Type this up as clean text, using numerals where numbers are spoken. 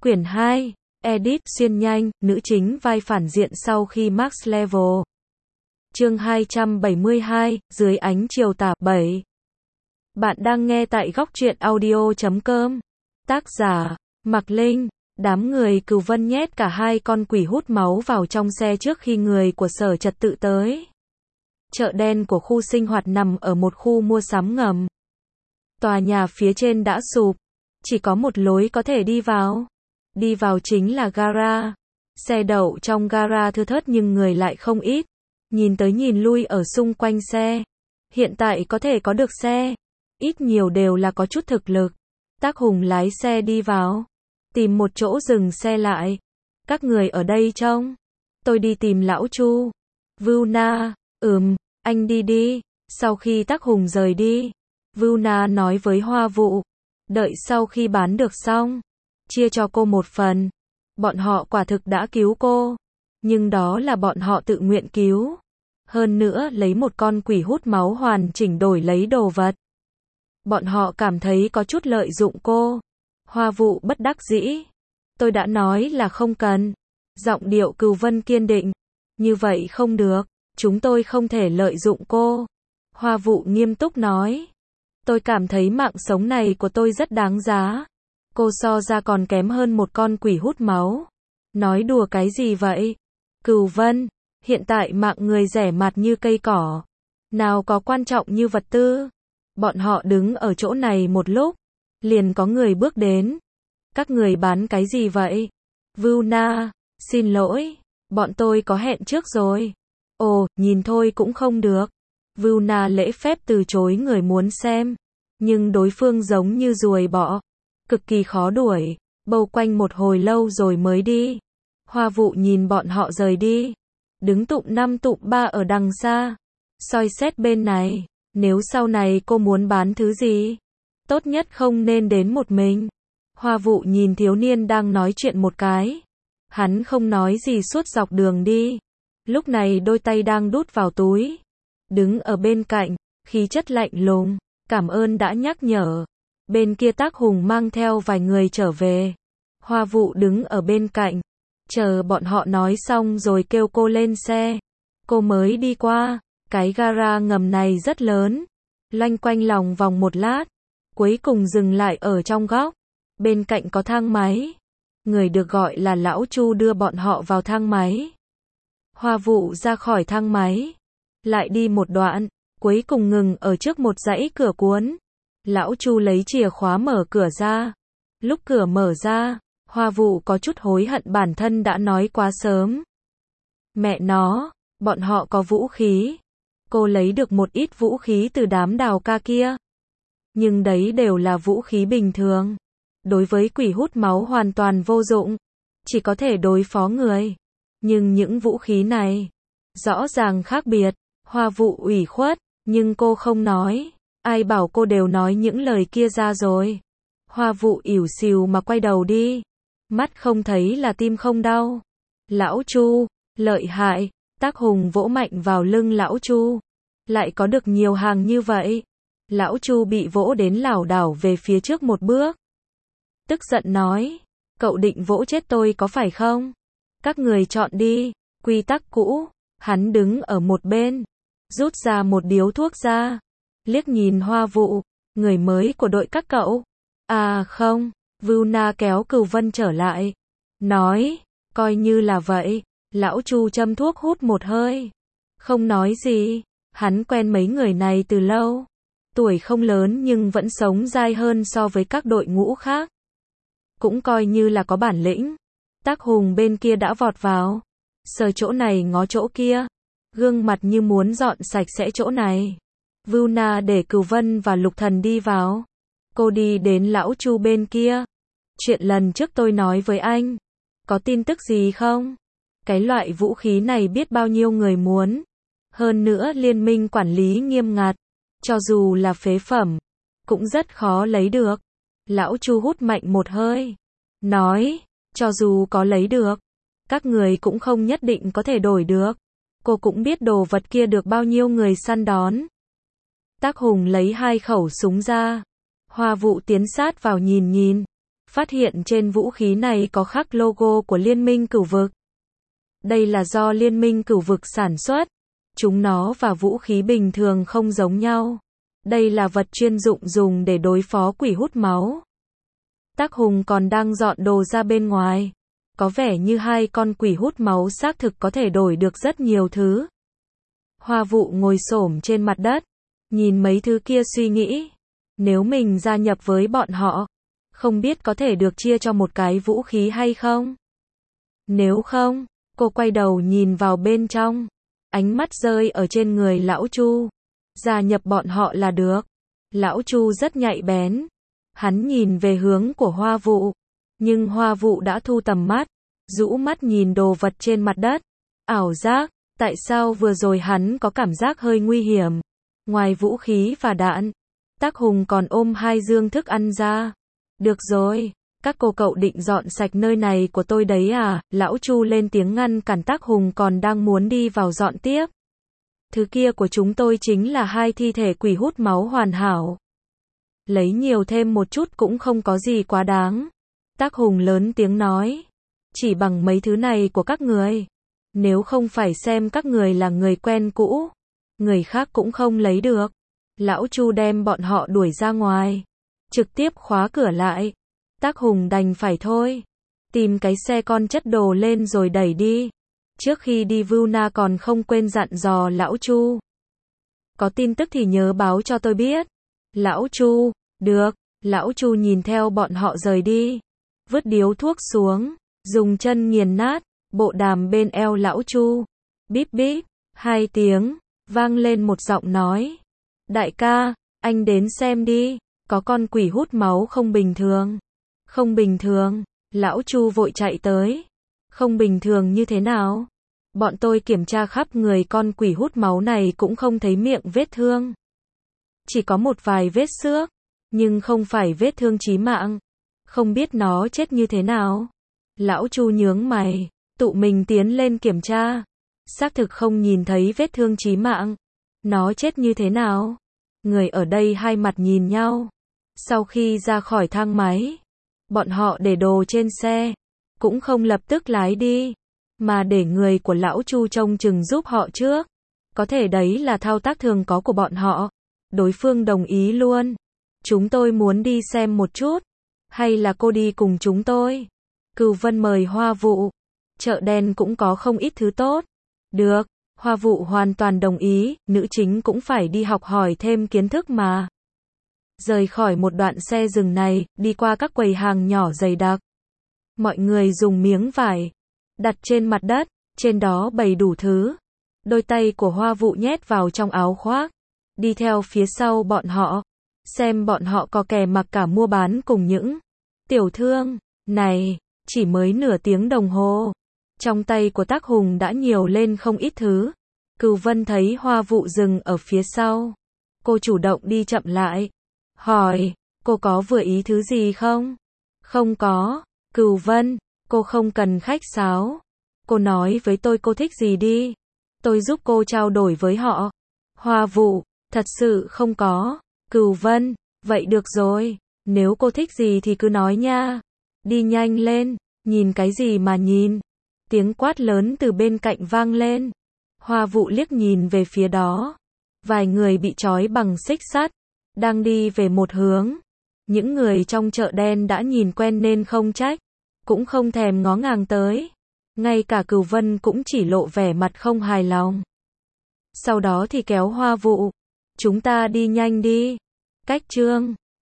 Quyển 2, edit xuyên nhanh, nữ chính vai phản diện sau khi max level. Chương 272, dưới ánh chiều tà 7. Bạn đang nghe tại góc truyện audio.com. Tác giả, Mạc Linh. Đám người Cửu Vân nhét cả hai con quỷ hút máu vào trong xe trước khi người của sở trật tự tới. Chợ đen của khu sinh hoạt nằm ở một khu mua sắm ngầm. Tòa nhà phía trên đã sụp, chỉ có một lối có thể đi vào. Đi vào chính là gara. Xe đậu trong gara thưa thớt nhưng người lại không ít. Nhìn tới nhìn lui ở xung quanh xe. Hiện tại có thể có được xe, ít nhiều đều là có chút thực lực. Tác Hùng lái xe đi vào, tìm một chỗ dừng xe lại. Các người ở đây trông, tôi đi tìm lão Chu. Vu Na, anh đi đi. Sau khi Tác Hùng rời đi, Vu Na nói với Hoa Vụ, đợi sau khi bán được xong, chia cho cô một phần. Bọn họ quả thực đã cứu cô, nhưng đó là bọn họ tự nguyện cứu. Hơn nữa lấy một con quỷ hút máu hoàn chỉnh đổi lấy đồ vật. Bọn họ cảm thấy có chút lợi dụng cô. Hoa Vụ bất đắc dĩ. Tôi đã nói là không cần. Giọng điệu Cửu Vân kiên định. Như vậy không được, chúng tôi không thể lợi dụng cô. Hoa Vụ nghiêm túc nói. Tôi cảm thấy mạng sống này của tôi rất đáng giá. Cô so ra còn kém hơn một con quỷ hút máu. Nói đùa cái gì vậy? Cửu Vân, hiện tại mạng người rẻ mạt như cây cỏ. Nào có quan trọng như vật tư. Bọn họ đứng ở chỗ này một lúc, liền có người bước đến. Các người bán cái gì vậy? Vu Na, xin lỗi, bọn tôi có hẹn trước rồi. Ồ, nhìn thôi cũng không được. Vu Na lễ phép từ chối người muốn xem. Nhưng đối phương giống như ruồi bọ, cực kỳ khó đuổi, bâu quanh một hồi lâu rồi mới đi. Hoa Vụ nhìn bọn họ rời đi, đứng tụm năm tụm ba ở đằng xa, soi xét bên này. Nếu sau này cô muốn bán thứ gì, tốt nhất không nên đến một mình. Hoa Vụ nhìn thiếu niên đang nói chuyện một cái. Hắn không nói gì suốt dọc đường đi. Lúc này đôi tay đang đút vào túi. Đứng ở bên cạnh, khí chất lạnh lùng. Cảm ơn đã nhắc nhở. Bên kia Tác Hùng mang theo vài người trở về. Hoa Vụ đứng ở bên cạnh, chờ bọn họ nói xong rồi kêu cô lên xe. Cô mới đi qua. Cái gara ngầm này rất lớn. Loanh quanh lòng vòng một lát, cuối cùng dừng lại ở trong góc. Bên cạnh có thang máy. Người được gọi là lão Chu đưa bọn họ vào thang máy. Hoa Vụ ra khỏi thang máy, lại đi một đoạn, cuối cùng ngừng ở trước một dãy cửa cuốn. Lão Chu lấy chìa khóa mở cửa ra. Lúc cửa mở ra, Hoa Vụ có chút hối hận bản thân đã nói quá sớm. Mẹ nó, bọn họ có vũ khí. Cô lấy được một ít vũ khí từ đám đào ca kia. Nhưng đấy đều là vũ khí bình thường. Đối với quỷ hút máu hoàn toàn vô dụng. Chỉ có thể đối phó người. Nhưng những vũ khí này, rõ ràng khác biệt. Hoa Vụ ủy khuất, nhưng cô không nói. Ai bảo cô đều nói những lời kia ra rồi. Hoa Vụ ỉu xìu mà quay đầu đi. Mắt không thấy là tim không đau. Lão Chu, lợi hại. Tác Hùng vỗ mạnh vào lưng lão Chu. Lại có được nhiều hàng như vậy. Lão Chu bị vỗ đến lảo đảo về phía trước một bước. Tức giận nói. Cậu định vỗ chết tôi có phải không? Các người chọn đi. Quy tắc cũ. Hắn đứng ở một bên, rút ra một điếu thuốc ra. Liếc nhìn Hoa Vụ. Người mới của đội các cậu. À không. Vu Na kéo Cửu Vân trở lại. Nói. Coi như là vậy. Lão Chu châm thuốc hút một hơi. Không nói gì. Hắn quen mấy người này từ lâu. Tuổi không lớn nhưng vẫn sống dai hơn so với các đội ngũ khác. Cũng coi như là có bản lĩnh. Tác Hùng bên kia đã vọt vào. Sờ chỗ này ngó chỗ kia. Gương mặt như muốn dọn sạch sẽ chỗ này. Vu Na để Cửu Vân và Lục Thần đi vào. Cô đi đến lão Chu bên kia. Chuyện lần trước tôi nói với anh. Có tin tức gì không? Cái loại vũ khí này biết bao nhiêu người muốn. Hơn nữa liên minh quản lý nghiêm ngặt. Cho dù là phế phẩm, cũng rất khó lấy được. Lão Chu hút mạnh một hơi. Nói, cho dù có lấy được, các người cũng không nhất định có thể đổi được. Cô cũng biết đồ vật kia được bao nhiêu người săn đón. Tác Hùng lấy 2 khẩu súng ra. Hoa Vụ tiến sát vào nhìn nhìn. phát hiện trên vũ khí này có khắc logo của Liên minh Cửu vực. Đây là do Liên minh Cửu vực sản xuất. Chúng nó và vũ khí bình thường không giống nhau. Đây là vật chuyên dụng dùng để đối phó quỷ hút máu. Tác Hùng còn đang dọn đồ ra bên ngoài. Có vẻ như hai con quỷ hút máu xác thực có thể đổi được rất nhiều thứ. Hoa Vụ ngồi xổm trên mặt đất, nhìn mấy thứ kia suy nghĩ. Nếu mình gia nhập với bọn họ, không biết có thể được chia cho một cái vũ khí hay không? Nếu không, cô quay đầu nhìn vào bên trong. Ánh mắt rơi ở trên người lão Chu. Gia nhập bọn họ là được. Lão Chu rất nhạy bén. Hắn nhìn về hướng của Hoa Vụ. Nhưng Hoa Vụ đã thu tầm mắt. Rũ mắt nhìn đồ vật trên mặt đất. Ảo giác. Tại sao vừa rồi hắn có cảm giác hơi nguy hiểm? Ngoài vũ khí và đạn, Tác Hùng còn ôm hai dương thức ăn ra. Được rồi, các cô cậu định dọn sạch nơi này của tôi đấy à? Lão Chu lên tiếng ngăn cản Tác Hùng còn đang muốn đi vào dọn tiếp. Thứ kia của chúng tôi chính là hai thi thể quỷ hút máu hoàn hảo. Lấy nhiều thêm một chút cũng không có gì quá đáng. Tác Hùng lớn tiếng nói. Chỉ bằng mấy thứ này của các người. Nếu không phải xem các người là người quen cũ, người khác cũng không lấy được. Lão Chu đem bọn họ đuổi ra ngoài. Trực tiếp khóa cửa lại. Tác Hùng đành phải thôi. Tìm cái xe con chất đồ lên rồi đẩy đi. Trước khi đi Vuna còn không quên dặn dò lão Chu. Có tin tức thì nhớ báo cho tôi biết. Lão Chu, được. Lão Chu nhìn theo bọn họ rời đi. Vứt điếu thuốc xuống. Dùng chân nghiền nát. Bộ đàm bên eo lão Chu. Bíp bíp. 2 tiếng. Vang lên một giọng nói. Đại ca, anh đến xem đi. Có con quỷ hút máu không bình thường. Không bình thường. Lão Chu vội chạy tới. Không bình thường như thế nào? Bọn tôi kiểm tra khắp người con quỷ hút máu này cũng không thấy miệng vết thương. Chỉ có một vài vết xước. Nhưng không phải vết thương chí mạng. Không biết nó chết như thế nào. Lão Chu nhướng mày. Tụ mình tiến lên kiểm tra. Xác thực không nhìn thấy vết thương chí mạng. Nó chết như thế nào? Người ở đây hai mặt nhìn nhau. Sau khi ra khỏi thang máy, bọn họ để đồ trên xe. Cũng không lập tức lái đi. Mà để người của lão Chu trông chừng giúp họ trước. Có thể đấy là thao tác thường có của bọn họ. Đối phương đồng ý luôn. Chúng tôi muốn đi xem một chút. Hay là cô đi cùng chúng tôi? Cửu Vân mời Hoa Vụ. Chợ đen cũng có không ít thứ tốt. Được, Hoa Vụ hoàn toàn đồng ý, nữ chính cũng phải đi học hỏi thêm kiến thức mà. Rời khỏi một đoạn xe rừng này, đi qua các quầy hàng nhỏ dày đặc. Mọi người dùng miếng vải đặt trên mặt đất, trên đó bày đủ thứ. Đôi tay của Hoa Vụ nhét vào trong áo khoác, đi theo phía sau bọn họ, xem bọn họ có kè mặc cả mua bán cùng những tiểu thương. Này, chỉ mới nửa tiếng đồng hồ, trong tay của Tác Hùng đã nhiều lên không ít thứ. Cửu Vân thấy Hoa Vụ dừng ở phía sau. Cô chủ động đi chậm lại. Hỏi, cô có vừa ý thứ gì không? Không có. Cửu Vân, cô không cần khách sáo. Cô nói với tôi cô thích gì đi. Tôi giúp cô trao đổi với họ. Hoa Vụ, thật sự không có. Cửu Vân, vậy được rồi. Nếu cô thích gì thì cứ nói nha. Đi nhanh lên, nhìn cái gì mà nhìn. Tiếng quát lớn từ bên cạnh vang lên. Hoa Vụ liếc nhìn về phía đó. Vài người bị trói bằng xích sắt, đang đi về một hướng. Những người trong chợ đen đã nhìn quen nên không trách, cũng không thèm ngó ngàng tới. Ngay cả Cửu Vân cũng chỉ lộ vẻ mặt không hài lòng. Sau đó thì kéo Hoa Vụ. Chúng ta đi nhanh đi. Cách Trương.